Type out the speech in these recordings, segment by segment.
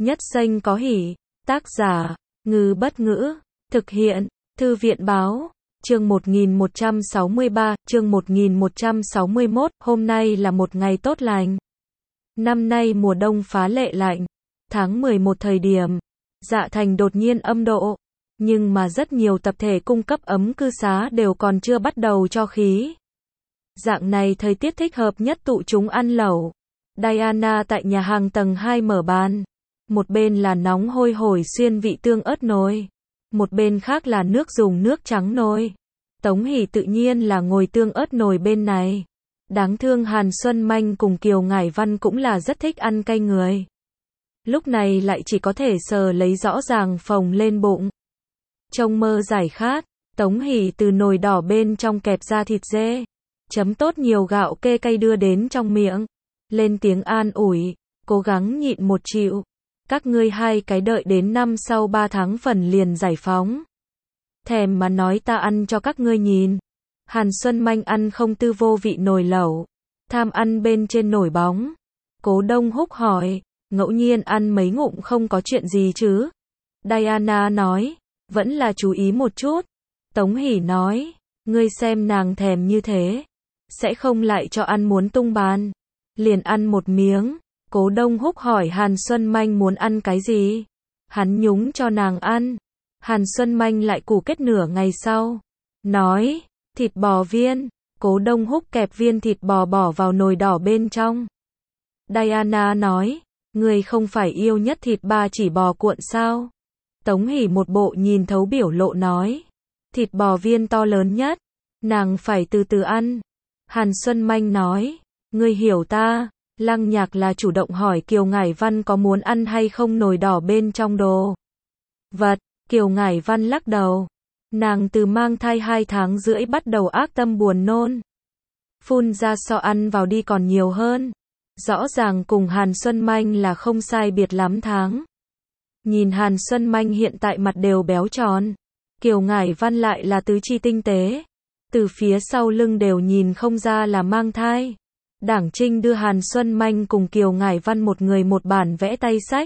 Nhất xanh có hỉ. Tác giả, Ngư Bất Ngữ. Thực hiện, Thư viện Báo. Chương 1163, chương 1161, hôm nay là một ngày tốt lành. Năm nay mùa đông phá lệ lạnh. Tháng 11 thời điểm, Dạ Thành đột nhiên âm độ. Nhưng mà rất nhiều tập thể cung cấp ấm cư xá đều còn chưa bắt đầu cho khí. Dạng này thời tiết thích hợp nhất tụ chúng ăn lẩu. Diana tại nhà hàng tầng 2 mở bàn. Một bên là nóng hôi hổi xuyên vị tương ớt nồi. Một bên khác là nước dùng nước trắng nồi. Tống Hỷ tự nhiên là ngồi tương ớt nồi bên này. Đáng thương Hàn Xuân Manh cùng Kiều Ngải Văn cũng là rất thích ăn cay người. Lúc này lại chỉ có thể sờ lấy rõ ràng phồng lên bụng. Trông mơ giải khát, Tống Hỷ từ nồi đỏ bên trong kẹp ra thịt dê. Chấm tốt nhiều gạo kê cay đưa đến trong miệng. Lên tiếng an ủi, cố gắng nhịn một chịu. Các ngươi hai cái đợi đến năm sau 3 tháng phần liền giải phóng. Thèm mà nói ta ăn cho các ngươi nhìn. Hàn Xuân Manh ăn không tư vô vị nồi lẩu. Tham ăn bên trên nồi bóng. Cố Đông Húc hỏi, ngẫu nhiên ăn mấy ngụm không có chuyện gì chứ? Diana nói, vẫn là chú ý một chút. Tống Hỷ nói, ngươi xem nàng thèm như thế. Sẽ không lại cho ăn muốn tung bàn. Liền ăn một miếng. Cố Đông Húc hỏi Hàn Xuân Manh muốn ăn cái gì? Hắn nhúng cho nàng ăn. Hàn Xuân Manh lại củ kết nửa ngày sau. Nói, thịt bò viên. Cố Đông Húc kẹp viên thịt bò bỏ vào nồi đỏ bên trong. Diana nói, người không phải yêu nhất thịt ba chỉ bò cuộn sao? Tống Hỷ một bộ nhìn thấu biểu lộ nói. Thịt bò viên to lớn nhất. Nàng phải từ từ ăn. Hàn Xuân Manh nói, ngươi hiểu ta. Lăng Nhạc là chủ động hỏi Kiều Ngải Văn có muốn ăn hay không nồi đỏ bên trong đồ vật. Kiều Ngải Văn lắc đầu. Nàng từ mang thai 2 tháng rưỡi bắt đầu ác tâm buồn nôn. Phun ra so ăn vào đi còn nhiều hơn. Rõ ràng cùng Hàn Xuân Manh là không sai biệt lắm tháng. Nhìn Hàn Xuân Manh hiện tại mặt đều béo tròn. Kiều Ngải Văn lại là tứ chi tinh tế. Từ phía sau lưng đều nhìn không ra là mang thai. Đảng Trinh đưa Hàn Xuân Manh cùng Kiều Ngải Văn một người một bản vẽ tay sách.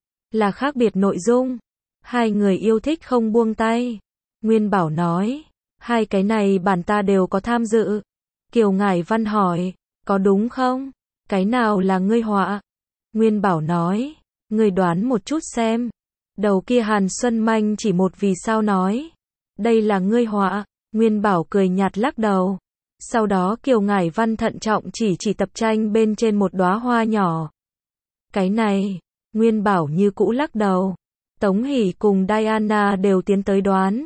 Là khác biệt nội dung. Hai người yêu thích không buông tay. Nguyên Bảo nói, hai cái này bản ta đều có tham dự. Kiều Ngải Văn hỏi, có đúng không? Cái nào là ngươi họa? Nguyên Bảo nói, ngươi đoán một chút xem. Đầu kia Hàn Xuân Manh chỉ một vì sao nói, đây là ngươi họa. Nguyên Bảo cười nhạt lắc đầu. Sau đó Kiều Ngải Văn thận trọng chỉ tập tranh bên trên một đóa hoa nhỏ. Cái này, Nguyên Bảo như cũ lắc đầu. Tống Hỷ cùng Diana đều tiến tới đoán.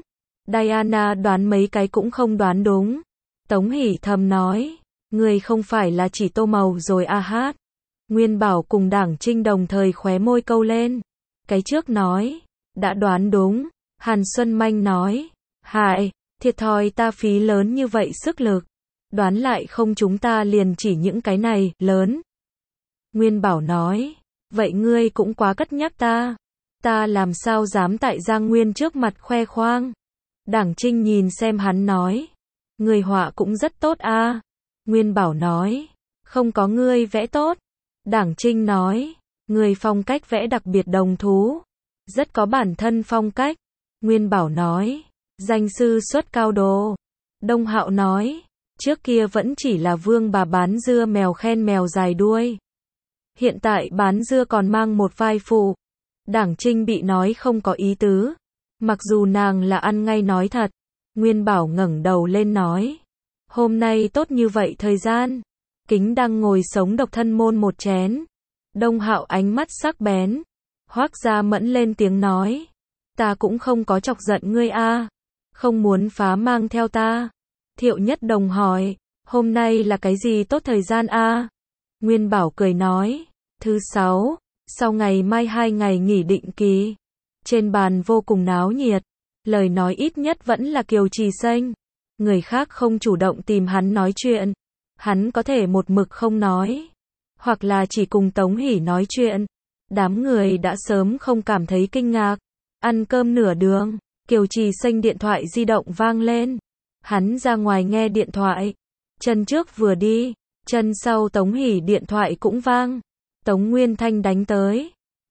Diana đoán mấy cái cũng không đoán đúng. Tống Hỷ thầm nói, người không phải là chỉ tô màu rồi à hát. Nguyên Bảo cùng Đảng Trinh đồng thời khóe môi câu lên. Cái trước nói, đã đoán đúng. Hàn Xuân Manh nói, hại, thiệt thòi ta phí lớn như vậy sức lực. Đoán lại không chúng ta liền chỉ những cái này, lớn. Nguyên Bảo nói, vậy ngươi cũng quá cất nhắc ta. Ta làm sao dám tại Giang Nguyên trước mặt khoe khoang. Đảng Trinh nhìn xem hắn nói, người họa cũng rất tốt a. Nguyên Bảo nói, không có ngươi vẽ tốt. Đảng Trinh nói, người phong cách vẽ đặc biệt đồng thú. Rất có bản thân phong cách. Nguyên Bảo nói, danh sư xuất cao đồ. Đông Hạo nói, trước kia vẫn chỉ là vương bà bán dưa mèo khen mèo dài đuôi. Hiện tại bán dưa còn mang một vai phụ. Đảng Trinh bị nói không có ý tứ. Mặc dù nàng là ăn ngay nói thật. Nguyên Bảo ngẩng đầu lên nói. Hôm nay tốt như vậy thời gian. Kính đang ngồi sống độc thân môn một chén. Đông Hạo ánh mắt sắc bén. Hoác Gia Mẫn lên tiếng nói. Ta cũng không có chọc giận ngươi a. Không muốn phá mang theo ta. Thiệu Nhất Đồng hỏi, hôm nay là cái gì tốt thời gian a? Nguyên Bảo cười nói, thứ 6, sau ngày mai 2 ngày nghỉ định kỳ. Trên bàn vô cùng náo nhiệt, lời nói ít nhất vẫn là Kiều Trì Xanh. Người khác không chủ động tìm hắn nói chuyện, hắn có thể một mực không nói, hoặc là chỉ cùng Tống Hỷ nói chuyện. Đám người đã sớm không cảm thấy kinh ngạc. Ăn cơm nửa đường, Kiều Trì Xanh điện thoại di động vang lên. Hắn ra ngoài nghe điện thoại. Chân trước vừa đi, chân sau Tống Hỷ điện thoại cũng vang. Tống Nguyên Thanh đánh tới.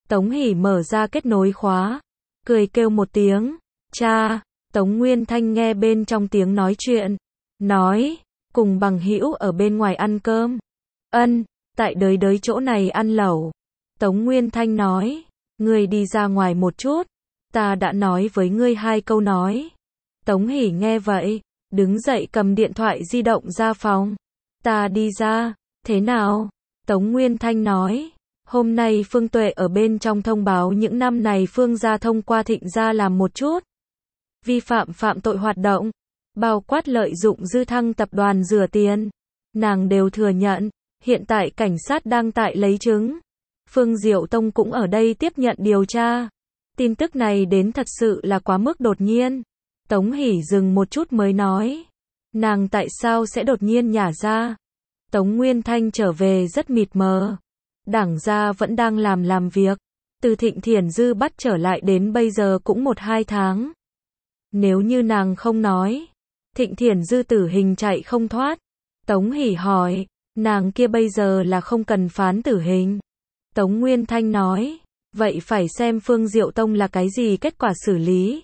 Tống Hỷ mở ra kết nối khóa, cười kêu một tiếng, cha. Tống Nguyên Thanh nghe bên trong tiếng nói chuyện, nói, cùng bằng hữu ở bên ngoài ăn cơm. Ân, tại đới chỗ này ăn lẩu. Tống Nguyên Thanh nói, ngươi đi ra ngoài một chút, ta đã nói với ngươi 2 câu nói. Tống Hỷ nghe vậy, đứng dậy cầm điện thoại di động ra phòng. Ta đi ra, thế nào? Tống Nguyên Thanh nói, hôm nay Phương Tuệ ở bên trong thông báo những năm này Phương gia thông qua Thịnh gia làm một chút vi phạm tội hoạt động, bao quát lợi dụng dư thăng tập đoàn rửa tiền. Nàng đều thừa nhận, hiện tại cảnh sát đang tại lấy chứng. Phương Diệu Tông cũng ở đây tiếp nhận điều tra. Tin tức này đến thật sự là quá mức đột nhiên. Tống Hỷ dừng một chút mới nói, nàng tại sao sẽ đột nhiên nhả ra? Tống Nguyên Thanh trở về rất mịt mờ. Đảng gia vẫn đang làm việc. Từ Thịnh Thiển Dư bắt trở lại đến bây giờ cũng 1-2 tháng. Nếu như nàng không nói, Thịnh Thiển Dư tử hình chạy không thoát. Tống Hỷ hỏi, nàng kia bây giờ là không cần phán tử hình. Tống Nguyên Thanh nói, vậy phải xem Phương Diệu Tông là cái gì kết quả xử lý.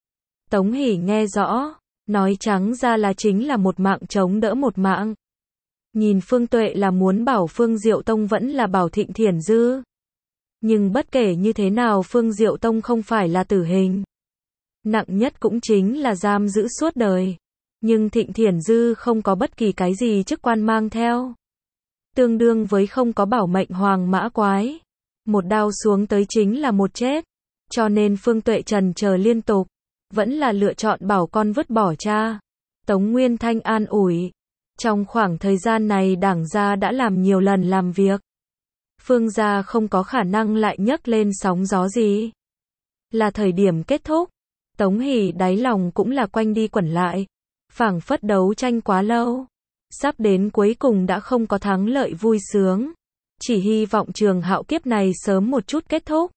Tống Hỷ nghe rõ, nói trắng ra là chính là một mạng chống đỡ một mạng. Nhìn Phương Tuệ là muốn bảo Phương Diệu Tông vẫn là bảo Thịnh Thiển Dư. Nhưng bất kể như thế nào Phương Diệu Tông không phải là tử hình. Nặng nhất cũng chính là giam giữ suốt đời. Nhưng Thịnh Thiển Dư không có bất kỳ cái gì chức quan mang theo. Tương đương với không có bảo mệnh hoàng mã quái. Một đao xuống tới chính là một chết. Cho nên Phương Tuệ trần chờ liên tục. Vẫn là lựa chọn bảo con vứt bỏ cha. Tống Nguyên Thanh an ủi. Trong khoảng thời gian này đảng gia đã làm nhiều lần làm việc. Phương gia không có khả năng lại nhấc lên sóng gió gì. Là thời điểm kết thúc. Tống Hỷ đáy lòng cũng là quanh đi quẩn lại. Phảng phất đấu tranh quá lâu. Sắp đến cuối cùng đã không có thắng lợi vui sướng. Chỉ hy vọng Trường Hạo kiếp này sớm một chút kết thúc.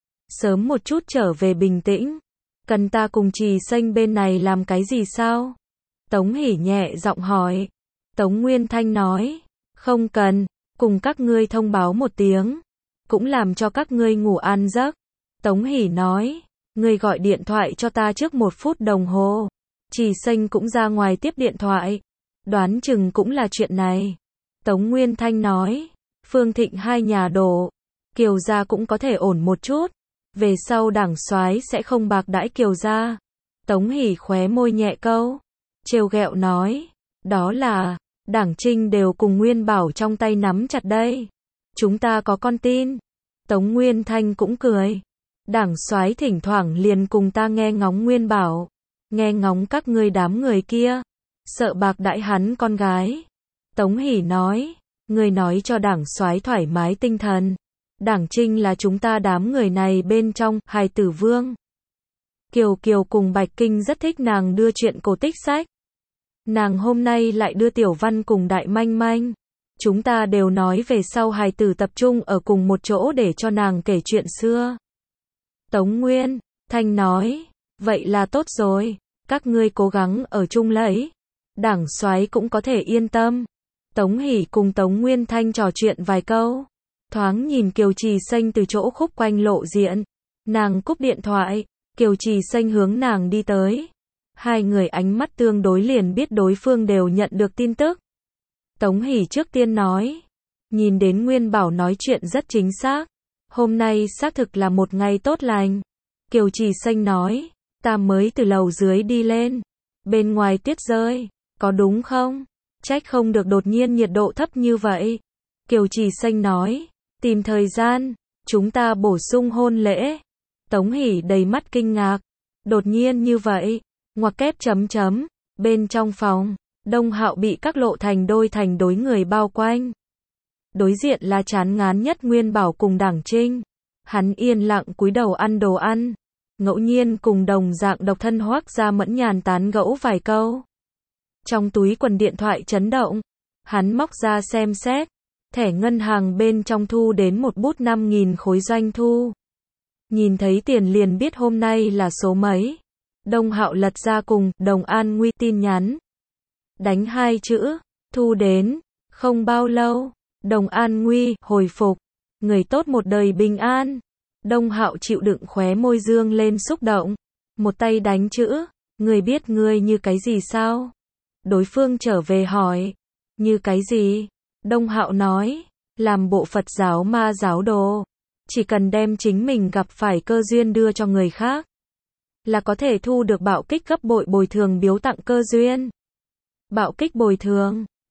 Sớm một chút trở về bình tĩnh. Cần ta cùng Trì Xanh bên này làm cái gì sao? Tống Hỷ nhẹ giọng hỏi. Tống Nguyên Thanh nói, không cần, cùng các ngươi thông báo một tiếng, cũng làm cho các ngươi ngủ an giấc. Tống Hỷ nói, ngươi gọi điện thoại cho ta trước 1 phút đồng hồ. Trì Xanh cũng ra ngoài tiếp điện thoại, đoán chừng cũng là chuyện này. Tống Nguyên Thanh nói, Phương Thịnh 2 nhà đổ, Kiều gia cũng có thể ổn một chút, về sau đảng soái sẽ không bạc đãi Kiều gia. Tống Hỷ khóe môi nhẹ câu, trêu ghẹo nói, đó là Đảng Trinh đều cùng Nguyên Bảo trong tay nắm chặt đây. Chúng ta có con tin. Tống Nguyên Thanh cũng cười. Đảng soái thỉnh thoảng liền cùng ta nghe ngóng Nguyên Bảo. Nghe ngóng các ngươi đám người kia. Sợ bạc đãi hắn con gái. Tống Hỷ nói. Ngươi nói cho đảng soái thoải mái tinh thần. Đảng Trinh là chúng ta đám người này bên trong, hài tử vương. Kiều Kiều cùng Bạch Kinh rất thích nàng đưa chuyện cổ tích sách. Nàng hôm nay lại đưa Tiểu Văn cùng Đại Manh Manh. Chúng ta đều nói về sau hài tử tập trung ở cùng một chỗ để cho nàng kể chuyện xưa. Tống Nguyên Thanh nói, vậy là tốt rồi, các ngươi cố gắng ở chung lấy. Đảng soái cũng có thể yên tâm. Tống Hỷ cùng Tống Nguyên Thanh trò chuyện vài câu. Thoáng nhìn Kiều Trì Xanh từ chỗ khúc quanh lộ diện. Nàng cúp điện thoại, Kiều Trì Xanh hướng nàng đi tới. Hai người ánh mắt tương đối liền biết đối phương đều nhận được tin tức. Tống Hỷ trước tiên nói. Nhìn đến Nguyên Bảo nói chuyện rất chính xác. Hôm nay xác thực là một ngày tốt lành. Kiều Trì Xanh nói. Ta mới từ lầu dưới đi lên. Bên ngoài tuyết rơi. Có đúng không? Trách không được đột nhiên nhiệt độ thấp như vậy. Kiều Trì Xanh nói. Tìm thời gian. Chúng ta bổ sung hôn lễ. Tống Hỷ đầy mắt kinh ngạc. Đột nhiên như vậy. Ngoặc kép chấm chấm. Bên trong phòng, Đông Hạo bị các lộ thành đối người bao quanh. Đối diện là chán ngán nhất Nguyên Bảo cùng Đảng Trinh. Hắn yên lặng cúi đầu ăn đồ ăn. Ngẫu nhiên cùng đồng dạng độc thân Hoắc Gia Mẫn nhàn tán gẫu vài câu. Trong túi quần điện thoại chấn động. Hắn móc ra xem xét. Thẻ ngân hàng bên trong thu đến một bút 5.000 khối doanh thu. Nhìn thấy tiền liền biết hôm nay là số mấy. Đông Hạo lật ra cùng Đồng An Nguy tin nhắn. Đánh 2 chữ, thu đến. Không bao lâu, Đồng An Nguy hồi phục. Người tốt một đời bình an. Đông Hạo chịu đựng khóe môi dương lên xúc động. Một tay đánh chữ. Ngươi biết ngươi như cái gì sao? Đối phương trở về hỏi. Như cái gì? Đông Hạo nói. Làm bộ Phật giáo ma giáo đồ. Chỉ cần đem chính mình gặp phải cơ duyên đưa cho người khác, là có thể thu được bạo kích gấp bội bồi thường biếu tặng cơ duyên. Bạo kích bồi thường.